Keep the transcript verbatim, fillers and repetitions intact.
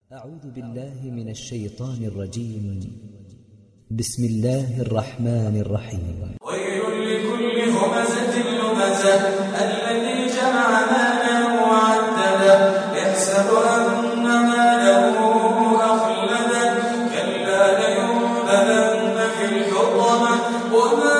أعوذ بالله من الشيطان الرجيم. بسم الله الرحمن الرحيم. ويل لكل همزة لمزة الذي جمع ماله وعدده يحسب أن ماله أخلده كلا لينبذن في الحطمة وما